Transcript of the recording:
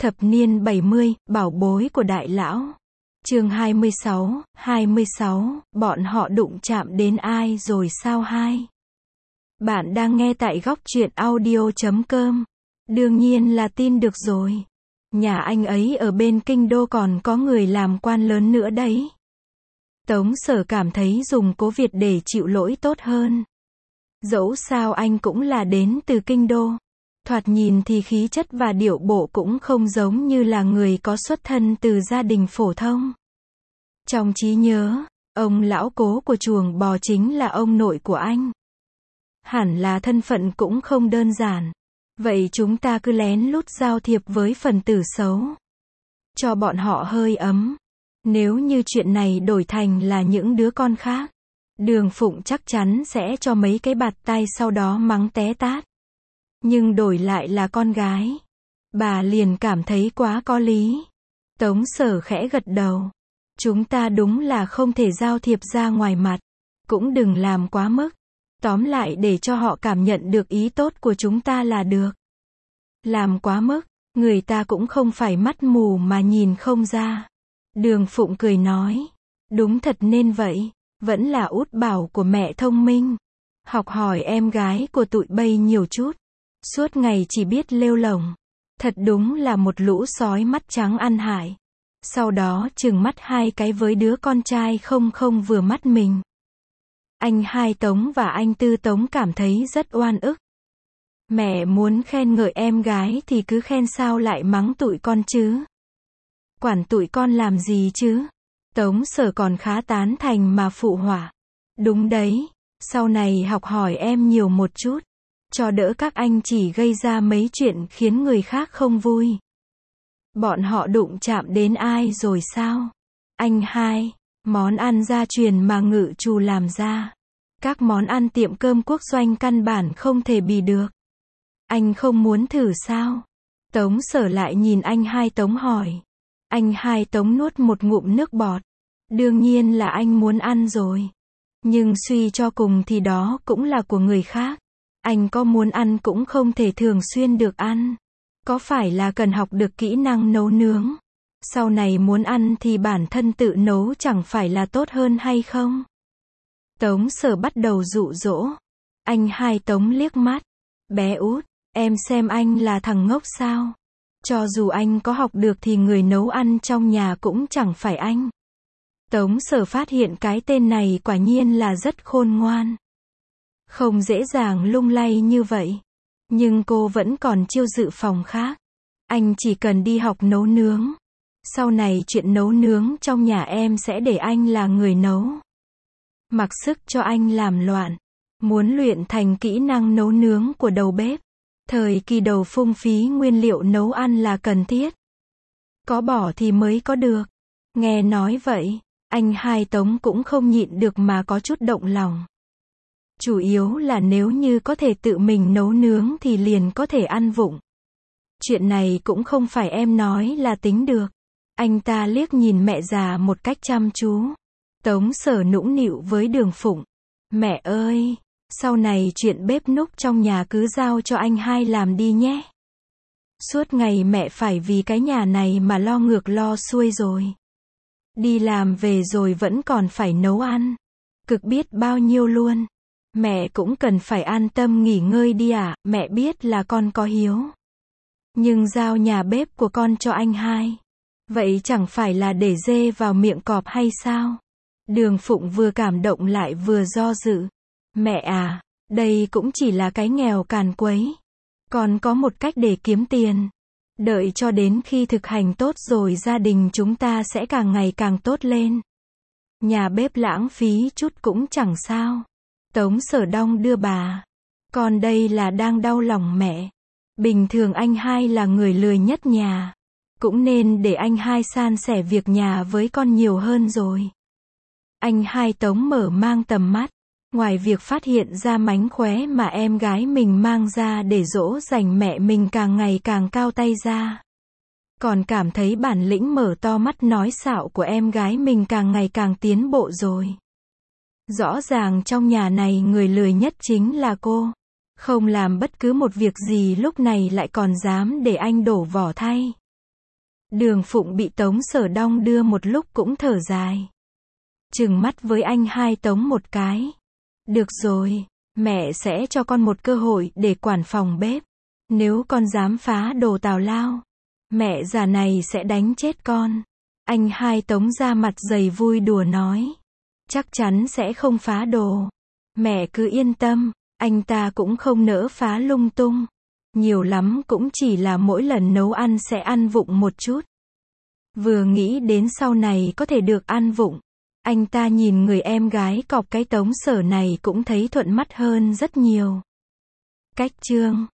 Thập niên 70, bảo bối của đại lão. Chương 26, bọn họ đụng chạm đến ai rồi sao hai? Bạn đang nghe tại góc truyện audio.com. Đương nhiên là tin được rồi. Nhà anh ấy ở bên kinh đô còn có người làm quan lớn nữa đấy. Tống Sở cảm thấy dùng Cố Việt để chịu lỗi tốt hơn. Dẫu sao anh cũng là đến từ kinh đô. Thoạt nhìn thì khí chất và điệu bộ cũng không giống như là người có xuất thân từ gia đình phổ thông. Trong trí nhớ, ông lão Cố của chuồng bò chính là ông nội của anh. Hẳn là thân phận cũng không đơn giản. Vậy chúng ta cứ lén lút giao thiệp với phần tử xấu. Cho bọn họ hơi ấm. Nếu như chuyện này đổi thành là những đứa con khác, Đường Phụng chắc chắn sẽ cho mấy cái bạt tay sau đó mắng té tát. Nhưng đổi lại là con gái, bà liền cảm thấy quá có lý. Tống Sở khẽ gật đầu. Chúng ta đúng là không thể giao thiệp ra ngoài mặt. Cũng đừng làm quá mức. Tóm lại để cho họ cảm nhận được ý tốt của chúng ta là được. Làm quá mức, người ta cũng không phải mắt mù mà nhìn không ra. Đường Phụng cười nói. Đúng thật nên vậy. Vẫn là út bảo của mẹ thông minh. Học hỏi em gái của tụi bay nhiều chút. Suốt ngày chỉ biết lêu lổng. Thật đúng là một lũ sói mắt trắng ăn hại. Sau đó trừng mắt hai cái với đứa con trai không vừa mắt mình. Anh Hai Tống và anh Tư Tống cảm thấy rất oan ức. Mẹ muốn khen ngợi em gái thì cứ khen, sao lại mắng tụi con chứ? Quản tụi con làm gì chứ? Tống Sở còn khá tán thành mà phụ họa. Đúng đấy, sau này học hỏi em nhiều một chút. Cho đỡ các anh chỉ gây ra mấy chuyện khiến người khác không vui. Bọn họ đụng chạm đến ai rồi sao? Anh Hai, món ăn gia truyền mà Ngự Trù làm ra. Các món ăn tiệm cơm quốc doanh căn bản không thể bì được. Anh không muốn thử sao? Tống Sở lại nhìn anh Hai Tống hỏi. Anh Hai Tống nuốt một ngụm nước bọt. Đương nhiên là anh muốn ăn rồi. Nhưng suy cho cùng thì đó cũng là của người khác. Anh có muốn ăn cũng không thể thường xuyên được ăn. Có phải là cần học được kỹ năng nấu nướng? Sau này muốn ăn thì bản thân tự nấu chẳng phải là tốt hơn hay không? Tống Sở bắt đầu dụ dỗ. Anh Hai Tống liếc mắt. Bé út, em xem anh là thằng ngốc sao? Cho dù anh có học được thì người nấu ăn trong nhà cũng chẳng phải anh. Tống Sở phát hiện cái tên này quả nhiên là rất khôn ngoan. Không dễ dàng lung lay như vậy. Nhưng cô vẫn còn chiêu dự phòng khác. Anh chỉ cần đi học nấu nướng. Sau này chuyện nấu nướng trong nhà em sẽ để anh là người nấu. Mặc sức cho anh làm loạn. Muốn luyện thành kỹ năng nấu nướng của đầu bếp. Thời kỳ đầu phung phí nguyên liệu nấu ăn là cần thiết. Có bỏ thì mới có được. Nghe nói vậy, anh Hai Tống cũng không nhịn được mà có chút động lòng. Chủ yếu là nếu như có thể tự mình nấu nướng thì liền có thể ăn vụng. Chuyện này cũng không phải em nói là tính được. Anh ta liếc nhìn mẹ già một cách chăm chú. Tống Sở nũng nịu với Đường Phụng. Mẹ ơi, sau này chuyện bếp núc trong nhà cứ giao cho anh Hai làm đi nhé. Suốt ngày mẹ phải vì cái nhà này mà lo ngược lo xuôi rồi. Đi làm về rồi vẫn còn phải nấu ăn. Cực biết bao nhiêu luôn. Mẹ cũng cần phải an tâm nghỉ ngơi đi ạ, mẹ biết là con có hiếu. Nhưng giao nhà bếp của con cho anh Hai. Vậy chẳng phải là để dê vào miệng cọp hay sao? Đường Phụng vừa cảm động lại vừa do dự. Mẹ à, đây cũng chỉ là cái nghèo càn quấy. Còn có một cách để kiếm tiền. Đợi cho đến khi thực hành tốt rồi gia đình chúng ta sẽ càng ngày càng tốt lên. Nhà bếp lãng phí chút cũng chẳng sao. Tống Sở đong đưa bà. Con đây là đang đau lòng mẹ. Bình thường anh Hai là người lười nhất nhà. Cũng nên để anh Hai san sẻ việc nhà với con nhiều hơn rồi. Anh Hai Tống mở mang tầm mắt. Ngoài việc phát hiện ra mánh khóe mà em gái mình mang ra để dỗ dành mẹ mình càng ngày càng cao tay ra. Còn cảm thấy bản lĩnh mở to mắt nói xạo của em gái mình càng ngày càng tiến bộ rồi. Rõ ràng trong nhà này người lười nhất chính là cô. Không làm bất cứ một việc gì lúc này lại còn dám để anh đổ vỏ thay. Đường Phụng bị Tống Sở đong đưa một lúc cũng thở dài. Trừng mắt với anh hai Tống một cái. Được rồi, mẹ sẽ cho con một cơ hội để quản phòng bếp. Nếu con dám phá đồ tào lao, mẹ già này sẽ đánh chết con. Anh hai Tống ra mặt dày vui đùa nói. Chắc chắn sẽ không phá đồ. Mẹ cứ yên tâm, anh ta cũng không nỡ phá lung tung. Nhiều lắm cũng chỉ là mỗi lần nấu ăn sẽ ăn vụng một chút. Vừa nghĩ đến sau này có thể được ăn vụng, anh ta nhìn người em gái cọp cái Tống Sở này cũng thấy thuận mắt hơn rất nhiều. Cách chương